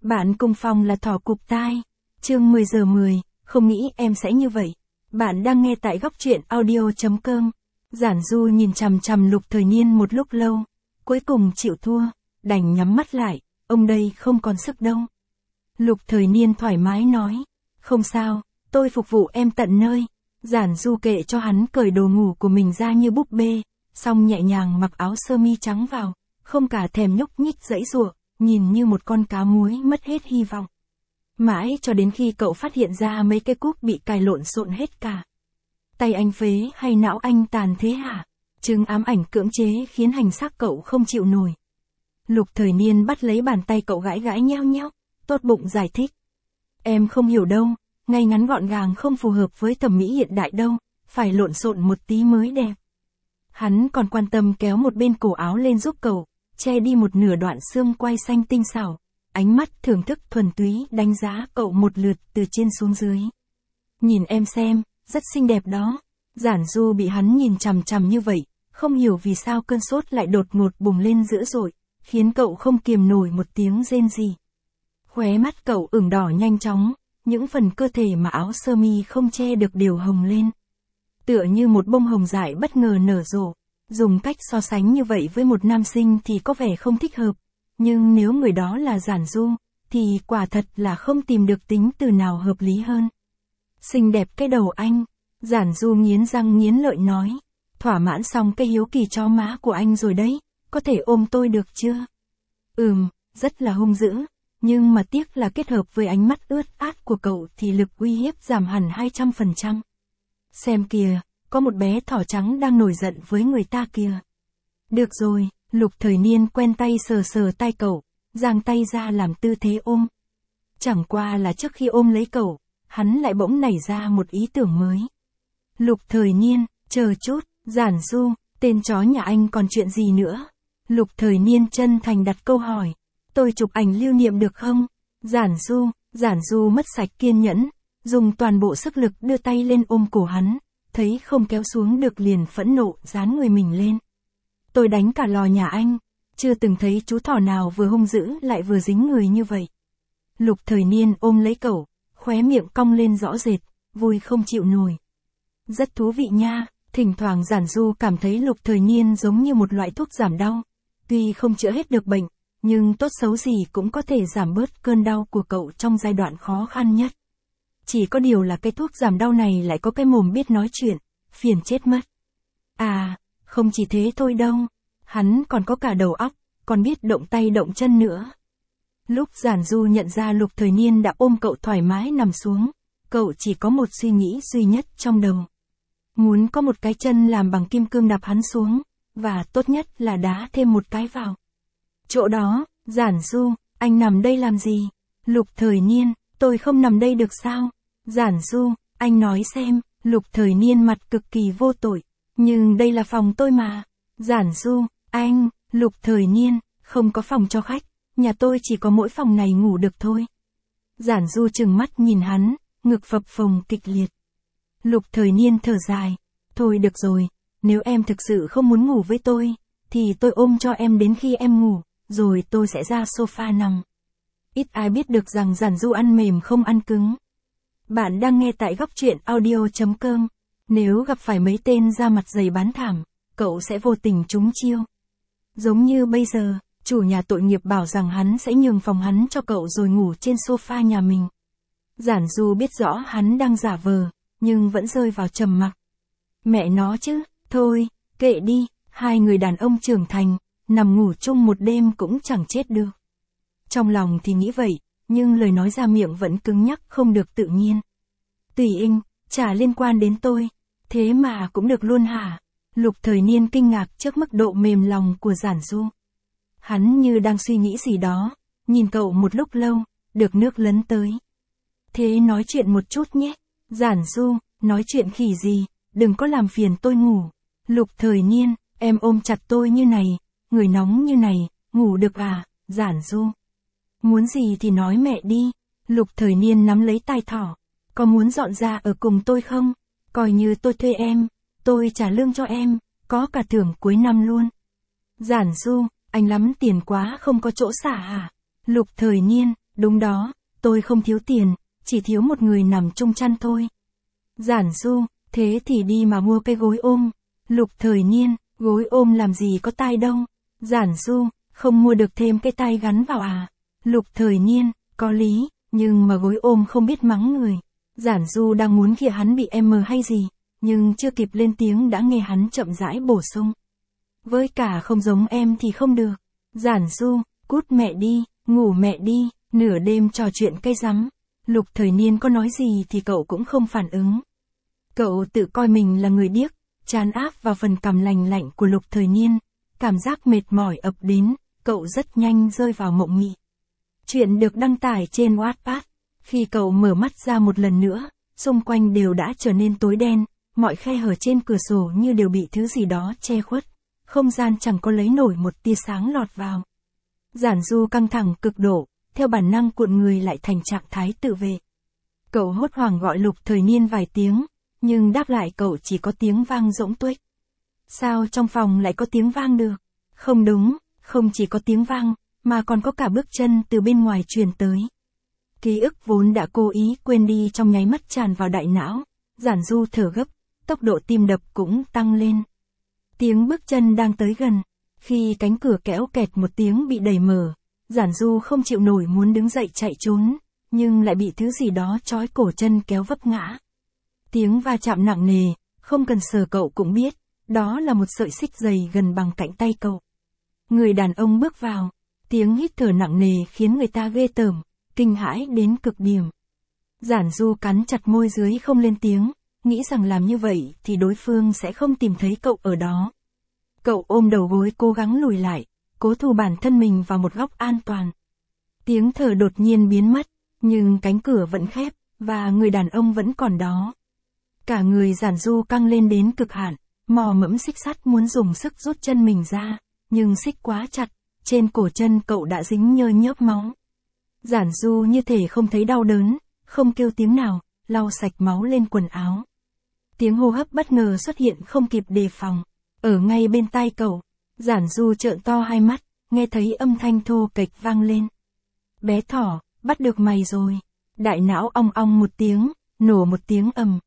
Bạn cùng phòng là thỏ cụp tai. Chương 10 giờ 10, không nghĩ em sẽ như vậy. Bạn đang nghe tại góc truyện audio.com. Giản Du nhìn chằm chằm Lục Thời Niên một lúc lâu, cuối cùng chịu thua, đành nhắm mắt lại, ông đây không còn sức đâu. Lục Thời Niên thoải mái nói, không sao, tôi phục vụ em tận nơi. Giản Du kệ cho hắn cởi đồ ngủ của mình ra như búp bê, xong nhẹ nhàng mặc áo sơ mi trắng vào, không cả thèm nhúc nhích giãy giụa, nhìn như một con cá muối mất hết hy vọng. Mãi cho đến khi cậu phát hiện ra mấy cái cúp bị cài lộn xộn hết cả. Tay anh phế hay não anh tàn thế hả? Chứng ám ảnh cưỡng chế khiến hành xác cậu không chịu nổi. Lục Thời Niên bắt lấy bàn tay cậu gãi gãi nheo nheo, tốt bụng giải thích. Em không hiểu đâu, ngay ngắn gọn gàng không phù hợp với thẩm mỹ hiện đại đâu, phải lộn xộn một tí mới đẹp. Hắn còn quan tâm kéo một bên cổ áo lên giúp cậu, che đi một nửa đoạn xương quai xanh tinh xảo, ánh mắt thưởng thức thuần túy đánh giá cậu một lượt từ trên xuống dưới. Nhìn em xem, rất xinh đẹp đó. Giản Du bị hắn nhìn chằm chằm như vậy, không hiểu vì sao cơn sốt lại đột ngột bùng lên dữ dội, khiến cậu không kiềm nổi một tiếng rên rỉ. Khóe mắt cậu ửng đỏ nhanh chóng, những phần cơ thể mà áo sơ mi không che được đều hồng lên. Tựa như một bông hồng dại bất ngờ nở rộ. Dùng cách so sánh như vậy với một nam sinh thì có vẻ không thích hợp, nhưng nếu người đó là Giản Du, thì quả thật là không tìm được tính từ nào hợp lý hơn. Xinh đẹp cái đầu anh. Giản Du nghiến răng nghiến lợi nói, thỏa mãn xong cái hiếu kỳ chó má của anh rồi đấy, có thể ôm tôi được chưa? Rất là hung dữ, nhưng mà tiếc là kết hợp với ánh mắt ướt át của cậu thì lực uy hiếp giảm hẳn 200%. Xem kìa, có một bé thỏ trắng đang nổi giận với người ta kìa. Được rồi, Lục Thời Niên quen tay sờ sờ tay cậu, giang tay ra làm tư thế ôm. Chẳng qua là trước khi ôm lấy cậu, hắn lại bỗng nảy ra một ý tưởng mới. Lục Thời Niên, chờ chút, Giản Du, tên chó nhà anh còn chuyện gì nữa? Lục Thời Niên chân thành đặt câu hỏi, tôi chụp ảnh lưu niệm được không? Giản Du mất sạch kiên nhẫn, dùng toàn bộ sức lực đưa tay lên ôm cổ hắn, thấy không kéo xuống được liền phẫn nộ dán người mình lên. Tôi đánh cả lò nhà anh, chưa từng thấy chú thỏ nào vừa hung dữ lại vừa dính người như vậy. Lục Thời Niên ôm lấy cậu, khóe miệng cong lên rõ rệt, vui không chịu nổi. Rất thú vị nha, thỉnh thoảng Giản Du cảm thấy Lục Thời Niên giống như một loại thuốc giảm đau. Tuy không chữa hết được bệnh, nhưng tốt xấu gì cũng có thể giảm bớt cơn đau của cậu trong giai đoạn khó khăn nhất. Chỉ có điều là cái thuốc giảm đau này lại có cái mồm biết nói chuyện, phiền chết mất. À, không chỉ thế thôi đâu, hắn còn có cả đầu óc, còn biết động tay động chân nữa. Lúc Giản Du nhận ra Lục Thời Niên đã ôm cậu thoải mái nằm xuống, cậu chỉ có một suy nghĩ duy nhất trong đầu. Muốn có một cái chân làm bằng kim cương đạp hắn xuống, và tốt nhất là đá thêm một cái vào. Chỗ đó, Giản Du, anh nằm đây làm gì? Lục Thời Niên, tôi không nằm đây được sao? Giản Du, anh nói xem. Lục Thời Niên mặt cực kỳ vô tội. Nhưng đây là phòng tôi mà. Giản Du, anh. Lục Thời Niên, không có phòng cho khách. Nhà tôi chỉ có mỗi phòng này ngủ được thôi. Giản Du trừng mắt nhìn hắn, ngực phập phồng kịch liệt. Lục Thời Niên thở dài. Thôi được rồi, nếu em thực sự không muốn ngủ với tôi, thì tôi ôm cho em đến khi em ngủ, rồi tôi sẽ ra sofa nằm. Ít ai biết được rằng Giản Du ăn mềm không ăn cứng. Bạn đang nghe tại góc truyện audio.com. Nếu gặp phải mấy tên da mặt dày bán thảm, cậu sẽ vô tình trúng chiêu. Giống như bây giờ, chủ nhà tội nghiệp bảo rằng hắn sẽ nhường phòng hắn cho cậu rồi ngủ trên sofa nhà mình. Giản Du biết rõ hắn đang giả vờ, nhưng vẫn rơi vào trầm mặc. Mẹ nó chứ, thôi, kệ đi, hai người đàn ông trưởng thành, nằm ngủ chung một đêm cũng chẳng chết được. Trong lòng thì nghĩ vậy, nhưng lời nói ra miệng vẫn cứng nhắc không được tự nhiên. Tùy anh, chả liên quan đến tôi, thế mà cũng được luôn hả? Lục Thời Niên kinh ngạc trước mức độ mềm lòng của Giản Du. Hắn như đang suy nghĩ gì đó, nhìn cậu một lúc lâu, được nước lấn tới. Thế nói chuyện một chút nhé. Giản Du, nói chuyện khỉ gì, đừng có làm phiền tôi ngủ. Lục Thời Niên, em ôm chặt tôi như này, người nóng như này, ngủ được à? Giản Du, muốn gì thì nói mẹ đi. Lục Thời Niên nắm lấy tai thỏ. Có muốn dọn ra ở cùng tôi không? Coi như tôi thuê em, tôi trả lương cho em, có cả thưởng cuối năm luôn. Giản Du, anh lắm tiền quá không có chỗ xả hả? Lục Thời Niên, Đúng đó, tôi không thiếu tiền, chỉ thiếu một người nằm chung chăn thôi. Giản Du, thế thì đi mà mua cái gối ôm. Lục Thời Niên, gối ôm làm gì có tai đâu. Giản Du, không mua được thêm cái tai gắn vào à? Lục Thời Niên, có lý, nhưng mà gối ôm không biết mắng người. Giản Du đang muốn khịa hắn bị em mờ hay gì, nhưng chưa kịp lên tiếng đã nghe hắn chậm rãi bổ sung. Với cả không giống em thì không được. Giản Du, cút mẹ đi, ngủ mẹ đi, nửa đêm trò chuyện cây rắm. Lục Thời Niên có nói gì thì cậu cũng không phản ứng. Cậu tự coi mình là người điếc, tràn áp vào phần cằm lành lạnh của Lục Thời Niên. Cảm giác mệt mỏi ập đến, cậu rất nhanh rơi vào mộng mị. Chuyện được đăng tải trên Wattpad. Khi cậu mở mắt ra một lần nữa, xung quanh đều đã trở nên tối đen, mọi khe hở trên cửa sổ như đều bị thứ gì đó che khuất. Không gian chẳng có lấy nổi một tia sáng lọt vào. Giản Du căng thẳng cực độ, theo bản năng cuộn người lại thành trạng thái tự vệ. Cậu hốt hoảng gọi Lục Thời Niên vài tiếng, nhưng đáp lại cậu chỉ có tiếng vang rỗng tuếch. Sao trong phòng lại có tiếng vang được? Không đúng, không chỉ có tiếng vang, mà còn có cả bước chân từ bên ngoài truyền tới. Ký ức vốn đã cố ý quên đi trong nháy mắt tràn vào đại não. Giản Du thở gấp, tốc độ tim đập cũng tăng lên. Tiếng bước chân đang tới gần. Khi cánh cửa kéo kẹt một tiếng bị đẩy mở, Giản Du không chịu nổi muốn đứng dậy chạy trốn, nhưng lại bị thứ gì đó trói cổ chân kéo vấp ngã. Tiếng va chạm nặng nề, không cần sờ cậu cũng biết, đó là một sợi xích dày gần bằng cánh tay cậu. Người đàn ông bước vào, tiếng hít thở nặng nề khiến người ta ghê tởm, kinh hãi đến cực điểm. Giản Du cắn chặt môi dưới không lên tiếng, nghĩ rằng làm như vậy thì đối phương sẽ không tìm thấy cậu ở đó. Cậu ôm đầu gối cố gắng lùi lại, cố thu bản thân mình vào một góc an toàn. Tiếng thở đột nhiên biến mất, nhưng cánh cửa vẫn khép, và người đàn ông vẫn còn đó. Cả người Giản Du căng lên đến cực hạn, mò mẫm xích sắt muốn dùng sức rút chân mình ra, nhưng xích quá chặt, trên cổ chân cậu đã dính nhơ nhớp máu. Giản Du như thể không thấy đau đớn, không kêu tiếng nào, lau sạch máu lên quần áo. Tiếng hô hấp bất ngờ xuất hiện không kịp đề phòng. Ở ngay bên tai cậu, Giản Du trợn to hai mắt, nghe thấy âm thanh thô kệch vang lên. Bé thỏ, bắt được mày rồi. Đại não ong ong một tiếng, nổ một tiếng ầm.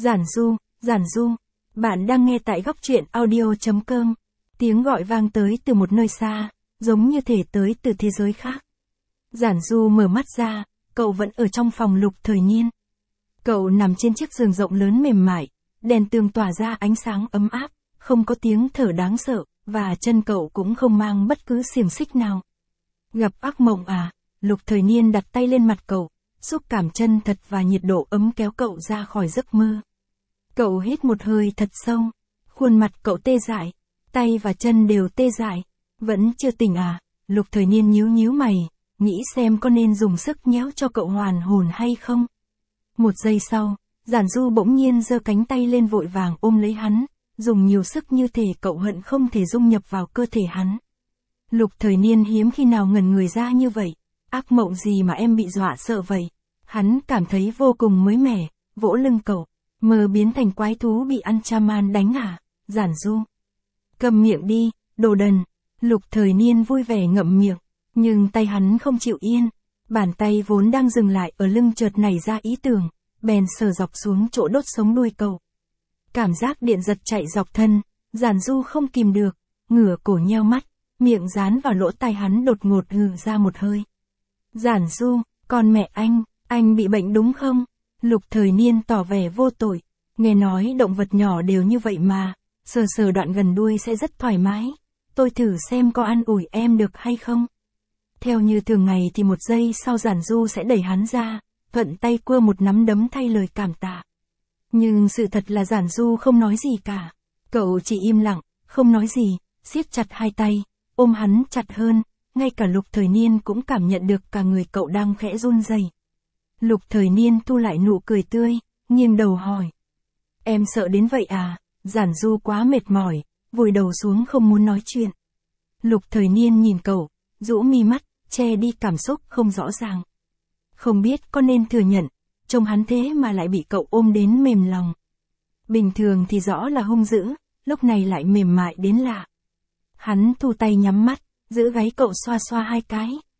Giản Du, bạn đang nghe tại góc truyện audio.com. Tiếng gọi vang tới từ một nơi xa, giống như thể tới từ thế giới khác. Giản Du mở mắt ra, cậu vẫn ở trong phòng Lục Thời Niên. Cậu nằm trên chiếc giường rộng lớn mềm mại, đèn tường tỏa ra ánh sáng ấm áp, không có tiếng thở đáng sợ, và chân cậu cũng không mang bất cứ xiềng xích nào. Gặp ác mộng à? Lục Thời Niên đặt tay lên mặt cậu, xúc cảm chân thật và nhiệt độ ấm kéo cậu ra khỏi giấc mơ. Cậu hít một hơi thật sâu, khuôn mặt cậu tê dại, tay và chân đều tê dại. Vẫn chưa tỉnh à? Lục Thời Niên nhíu nhíu mày, nghĩ xem có nên dùng sức nhéo cho cậu hoàn hồn hay không. Một giây sau, Giản Du bỗng nhiên giơ cánh tay lên vội vàng ôm lấy hắn, dùng nhiều sức như thể cậu hận không thể dung nhập vào cơ thể hắn. Lục Thời Niên hiếm khi nào ngẩn người ra như vậy. Ác mộng gì mà em bị dọa sợ vậy? Hắn cảm thấy vô cùng mới mẻ, vỗ lưng cậu. Mơ biến thành quái thú bị ăn chaman đánh à? Giản Du, cầm miệng đi, đồ đần. Lục Thời Niên vui vẻ ngậm miệng, nhưng tay hắn không chịu yên. Bàn tay vốn đang dừng lại ở lưng chợt nảy ra ý tưởng, bèn sờ dọc xuống chỗ đốt sống đuôi cậu. Cảm giác điện giật chạy dọc thân, Giản Du không kìm được, ngửa cổ nheo mắt, miệng dán vào lỗ tai hắn đột ngột hừ ra một hơi. Giản Du, con mẹ anh bị bệnh đúng không? Lục Thời Niên tỏ vẻ vô tội, nghe nói động vật nhỏ đều như vậy mà, sờ sờ đoạn gần đuôi sẽ rất thoải mái, tôi thử xem có an ủi em được hay không. Theo như thường ngày thì một giây sau Giản Du sẽ đẩy hắn ra, thuận tay quơ một nắm đấm thay lời cảm tạ. Nhưng sự thật là Giản Du không nói gì cả. Cậu chỉ im lặng, không nói gì, siết chặt hai tay, ôm hắn chặt hơn, ngay cả Lục Thời Niên cũng cảm nhận được cả người cậu đang khẽ run rẩy. Lục Thời Niên thu lại nụ cười tươi, nghiêng đầu hỏi. Em sợ đến vậy à? Giản Du quá mệt mỏi, vùi đầu xuống không muốn nói chuyện. Lục Thời Niên nhìn cậu, rũ mi mắt, che đi cảm xúc không rõ ràng. Không biết có nên thừa nhận, trông hắn thế mà lại bị cậu ôm đến mềm lòng. Bình thường thì rõ là hung dữ, lúc này lại mềm mại đến lạ. Hắn thu tay nhắm mắt, giữ gáy cậu xoa xoa hai cái,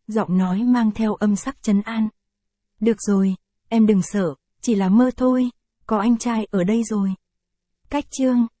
giọng nói mang theo âm sắc trấn an. Được rồi, em đừng sợ, chỉ là mơ thôi, có anh trai ở đây rồi. Cách chương